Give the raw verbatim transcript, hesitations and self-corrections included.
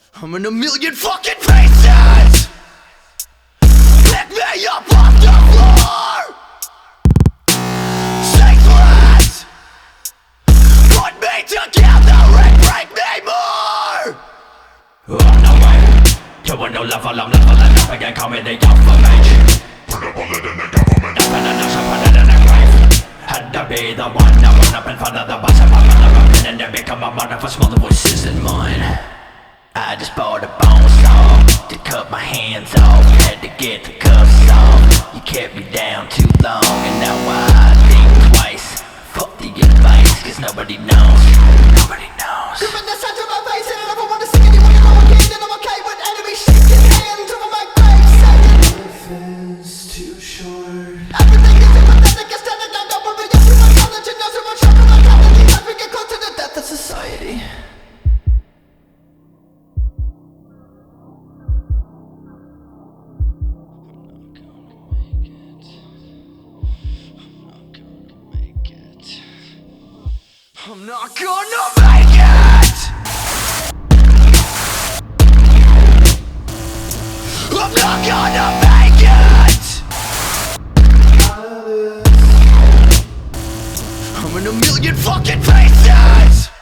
I'm in a million fucking pieces. Pick me up off the floor. Secrets. Put me together and break me more. On the way to a new level, I'm leveling up again, call me the alpha mage. Put a bullet in the government. Up in a nest, I put it in a grave. Had to be the one that went up in front of the bus. I'm up in a and then become a mother for small voices in mine. I just bought a bone saw to cut my hands off. Had to get the cuffs off. You kept me down too long, and now I think twice. Fuck the advice, cause nobody knows. Nobody knows. Giving the sound to my face, and I never want to sing anyone to know again. And I'm okay with enemies shaking hands over my grave, saying life is too short. Everything is sympathetic, aesthetic, I don't worry. Yes, too much knowledge, and knows too much trouble. I'm trying to life, we get close to the death of society. I'm not gonna make it. I'm not gonna make it. I'm in a million fucking pieces.